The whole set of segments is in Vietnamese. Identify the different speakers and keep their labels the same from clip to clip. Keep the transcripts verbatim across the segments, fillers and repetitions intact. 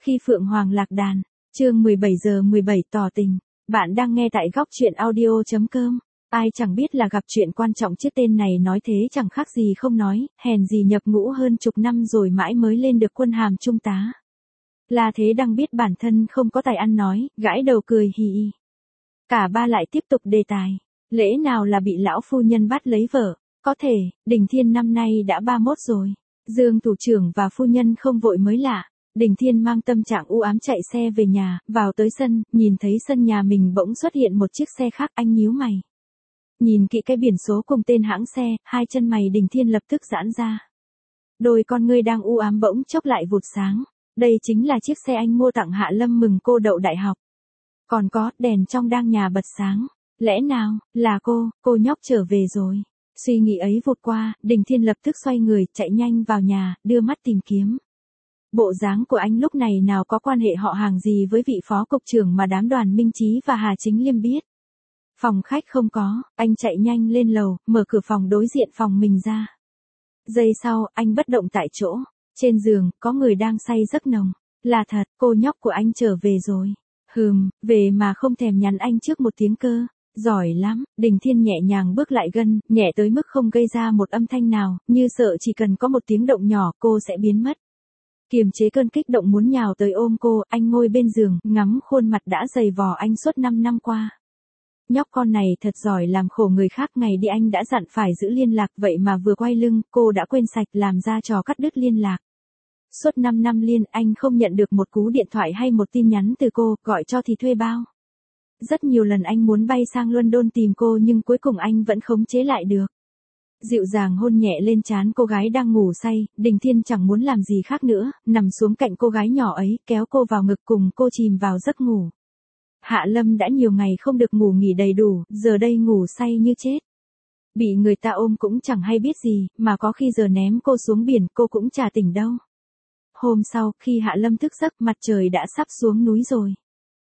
Speaker 1: Khi Phượng Hoàng lạc đàn, chương mười bảy giờ mười bảy tỏ tình. Bạn đang nghe tại góc truyện audio.com. Ai chẳng biết là gặp chuyện quan trọng chứ tên này nói thế chẳng khác gì không nói, hèn gì nhập ngũ hơn chục năm rồi mãi mới lên được quân hàm trung tá. La Thế Đăng biết bản thân không có tài ăn nói, gãi đầu cười hì hì. Cả ba lại tiếp tục đề tài. Lẽ nào là bị lão phu nhân bắt lấy vợ? Có thể, Đình Thiên năm nay đã ba mốt rồi. Dương thủ trưởng và phu nhân không vội mới lạ. Đình Thiên mang tâm trạng u ám chạy xe về nhà, vào tới sân, nhìn thấy sân nhà mình bỗng xuất hiện một chiếc xe khác, anh nhíu mày. Nhìn kỹ cái biển số cùng tên hãng xe, hai chân mày Đình Thiên lập tức giãn ra. Đôi con ngươi đang u ám bỗng chốc lại vụt sáng. Đây chính là chiếc xe anh mua tặng Hạ Lâm mừng cô đậu đại học. Còn có, đèn trong đang nhà bật sáng. Lẽ nào, là cô, cô nhóc trở về rồi. Suy nghĩ ấy vụt qua, Đình Thiên lập tức xoay người, chạy nhanh vào nhà, đưa mắt tìm kiếm. Bộ dáng của anh lúc này nào có quan hệ họ hàng gì với vị phó cục trưởng mà đám Đoàn Minh Chí và Hà Chính Liêm biết. Phòng khách không có, anh chạy nhanh lên lầu, mở cửa phòng đối diện phòng mình ra. Giây sau, anh bất động tại chỗ. Trên giường, có người đang say giấc nồng. Là thật, cô nhóc của anh trở về rồi. Hừm, về mà không thèm nhắn anh trước một tiếng cơ. Giỏi lắm, Đình Thiên nhẹ nhàng bước lại gần, nhẹ tới mức không gây ra một âm thanh nào, như sợ chỉ cần có một tiếng động nhỏ cô sẽ biến mất. Kiềm chế cơn kích động muốn nhào tới ôm cô, anh ngồi bên giường, ngắm khuôn mặt đã dày vò anh suốt năm năm qua. Nhóc con này thật giỏi làm khổ người khác, ngày đi anh đã dặn phải giữ liên lạc, vậy mà vừa quay lưng, cô đã quên sạch làm ra trò cắt đứt liên lạc. Suốt năm năm liên, anh không nhận được một cú điện thoại hay một tin nhắn từ cô, gọi cho thì thuê bao. Rất nhiều lần anh muốn bay sang London tìm cô nhưng cuối cùng anh vẫn khống chế lại được. Dịu dàng hôn nhẹ lên trán cô gái đang ngủ say, Đình Thiên chẳng muốn làm gì khác nữa, nằm xuống cạnh cô gái nhỏ ấy, kéo cô vào ngực cùng cô chìm vào giấc ngủ. Hạ Lâm đã nhiều ngày không được ngủ nghỉ đầy đủ, giờ đây ngủ say như chết. Bị người ta ôm cũng chẳng hay biết gì, mà có khi giờ ném cô xuống biển cô cũng chả tỉnh đâu. Hôm sau, khi Hạ Lâm thức giấc, mặt trời đã sắp xuống núi rồi.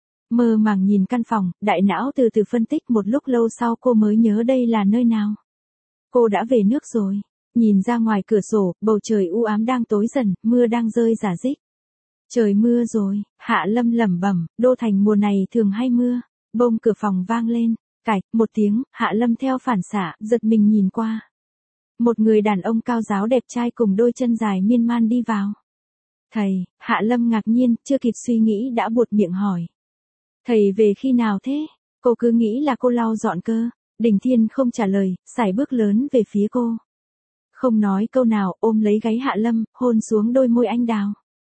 Speaker 1: Mơ màng nhìn căn phòng, đại não từ từ phân tích, một lúc lâu sau cô mới nhớ đây là nơi nào. Cô đã về nước rồi. Nhìn ra ngoài cửa sổ, bầu trời u ám đang tối dần, mưa đang rơi rả rích. Trời mưa rồi, Hạ Lâm lẩm bẩm, đô thành mùa này thường hay mưa. Bông cửa phòng vang lên, cạch, một tiếng, Hạ Lâm theo phản xạ, giật mình nhìn qua. Một người đàn ông cao ráo đẹp trai cùng đôi chân dài miên man đi vào. Thầy, Hạ Lâm ngạc nhiên, chưa kịp suy nghĩ đã buột miệng hỏi. Thầy về khi nào thế? Cô cứ nghĩ là cô lau dọn cơ. Đình Thiên không trả lời, sải bước lớn về phía cô. Không nói câu nào, ôm lấy gáy Hạ Lâm, hôn xuống đôi môi anh đào.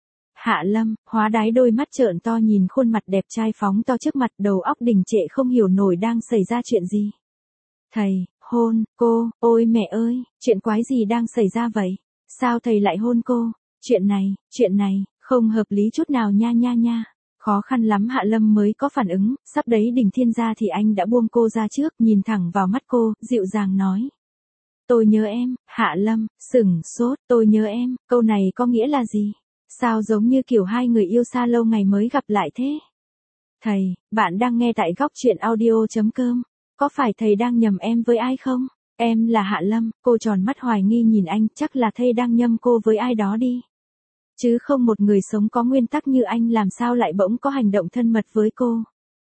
Speaker 1: Hạ Lâm, hóa đái đôi mắt trợn to nhìn khuôn mặt đẹp trai phóng to trước mặt, đầu óc đình trệ không hiểu nổi đang xảy ra chuyện gì. Thầy, hôn, cô, ôi mẹ ơi, chuyện quái gì đang xảy ra vậy? Sao thầy lại hôn cô? Chuyện này, chuyện này, không hợp lý chút nào nha nha nha. Khó khăn lắm Hạ Lâm mới có phản ứng, sắp đấy Đình Thiên ra thì anh đã buông cô ra trước, nhìn thẳng vào mắt cô, dịu dàng nói. Tôi nhớ em. Hạ Lâm, sửng sốt, tôi nhớ em, câu này có nghĩa là gì? Sao giống như kiểu hai người yêu xa lâu ngày mới gặp lại thế? Thầy, bạn đang nghe tại góc truyện audio.com, có phải thầy đang nhầm em với ai không? Em là Hạ Lâm, cô tròn mắt hoài nghi nhìn anh, chắc là thầy đang nhầm cô với ai đó đi. Chứ không một người sống có nguyên tắc như anh làm sao lại bỗng có hành động thân mật với cô.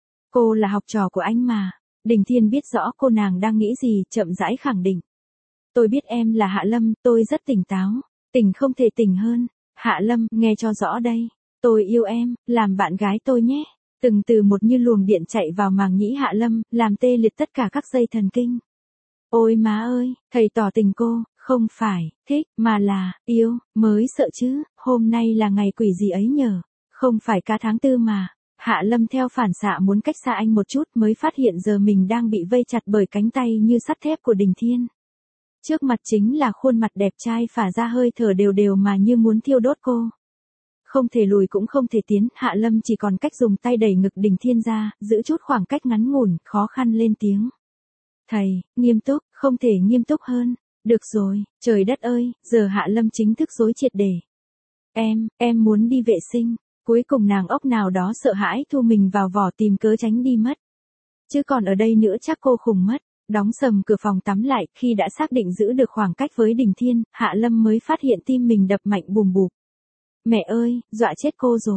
Speaker 1: Cô là học trò của anh mà. Đình Thiên biết rõ cô nàng đang nghĩ gì, chậm rãi khẳng định. Tôi biết em là Hạ Lâm, tôi rất tỉnh táo. Tỉnh không thể tỉnh hơn. Hạ Lâm, nghe cho rõ đây. Tôi yêu em, làm bạn gái tôi nhé. Từng từ một như luồng điện chạy vào màng nhĩ Hạ Lâm, làm tê liệt tất cả các dây thần kinh. Ôi má ơi, thầy tỏ tình cô. Không phải, thích, mà là, yêu, mới sợ chứ, hôm nay là ngày quỷ gì ấy nhờ, không phải cả tháng tư mà. Hạ Lâm theo phản xạ muốn cách xa anh một chút mới phát hiện giờ mình đang bị vây chặt bởi cánh tay như sắt thép của Đình Thiên. Trước mặt chính là khuôn mặt đẹp trai phả ra hơi thở đều đều mà như muốn thiêu đốt cô. Không thể lùi cũng không thể tiến, Hạ Lâm chỉ còn cách dùng tay đẩy ngực Đình Thiên ra, giữ chút khoảng cách ngắn ngủn, khó khăn lên tiếng. Thầy, nghiêm túc, không thể nghiêm túc hơn. Được rồi, trời đất ơi, giờ Hạ Lâm chính thức dối triệt để. Em, em muốn đi vệ sinh. Cuối cùng nàng ốc nào đó sợ hãi thu mình vào vỏ tìm cớ tránh đi mất. Chứ còn ở đây nữa chắc cô khùng mất. Đóng sầm cửa phòng tắm lại, khi đã xác định giữ được khoảng cách với Đình Thiên, Hạ Lâm mới phát hiện tim mình đập mạnh bùm bụp. Mẹ ơi, dọa chết cô rồi.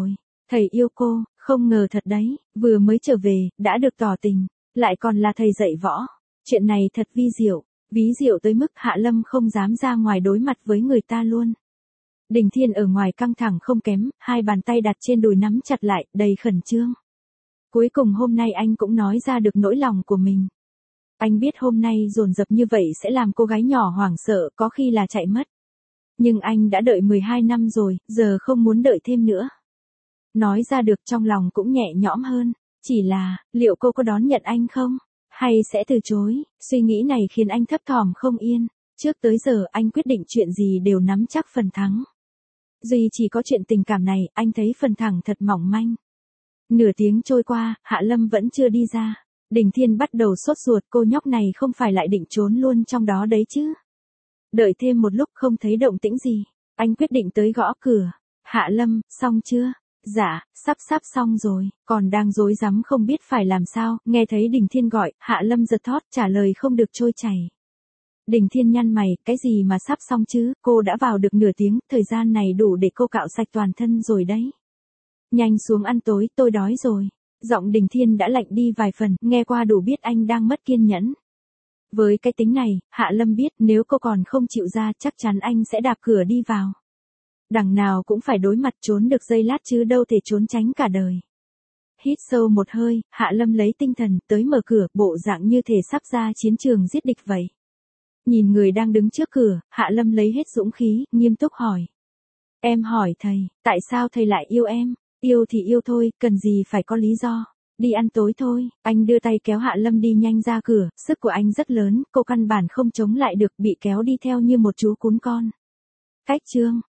Speaker 1: Thầy yêu cô, không ngờ thật đấy, vừa mới trở về, đã được tỏ tình, lại còn là thầy dạy võ. Chuyện này thật vi diệu, ví diệu tới mức Hạ Lâm không dám ra ngoài đối mặt với người ta luôn. Đình Thiên ở ngoài căng thẳng không kém, hai bàn tay đặt trên đùi nắm chặt lại, đầy khẩn trương. Cuối cùng hôm nay anh cũng nói ra được nỗi lòng của mình. Anh biết hôm nay dồn dập như vậy sẽ làm cô gái nhỏ hoảng sợ, có khi là chạy mất. Nhưng anh đã đợi mười hai năm rồi, giờ không muốn đợi thêm nữa. Nói ra được trong lòng cũng nhẹ nhõm hơn, chỉ là, liệu cô có đón nhận anh không? Hay sẽ từ chối? Suy nghĩ này khiến anh thấp thỏm không yên. Trước tới giờ anh quyết định chuyện gì đều nắm chắc phần thắng. Duy chỉ có chuyện tình cảm này, anh thấy phần thắng thật mỏng manh. Nửa tiếng trôi qua, Hạ Lâm vẫn chưa đi ra. Đình Thiên bắt đầu sốt ruột, cô nhóc này không phải lại định trốn luôn trong đó đấy chứ. Đợi thêm một lúc không thấy động tĩnh gì, anh quyết định tới gõ cửa. Hạ Lâm, xong chưa? Dạ, sắp sắp xong rồi, còn đang rối rắm không biết phải làm sao, nghe thấy Đình Thiên gọi, Hạ Lâm giật thót, trả lời không được trôi chảy. Đình Thiên nhăn mày, cái gì mà sắp xong chứ, cô đã vào được nửa tiếng, thời gian này đủ để cô cạo sạch toàn thân rồi đấy. Nhanh xuống ăn tối, tôi đói rồi. Giọng Đình Thiên đã lạnh đi vài phần, nghe qua đủ biết anh đang mất kiên nhẫn. Với cái tính này, Hạ Lâm biết nếu cô còn không chịu ra chắc chắn anh sẽ đạp cửa đi vào. Đằng nào cũng phải đối mặt, trốn được giây lát chứ đâu thể trốn tránh cả đời. Hít sâu một hơi, Hạ Lâm lấy tinh thần tới mở cửa, bộ dạng như thể sắp ra chiến trường giết địch vậy. Nhìn người đang đứng trước cửa, Hạ Lâm lấy hết dũng khí, nghiêm túc hỏi. Em hỏi thầy, tại sao thầy lại yêu em? Yêu thì yêu thôi, cần gì phải có lý do. Đi ăn tối thôi. Anh đưa tay kéo Hạ Lâm đi nhanh ra cửa, sức của anh rất lớn, cô căn bản không chống lại được, bị kéo đi theo như một chú cún con. Cách chương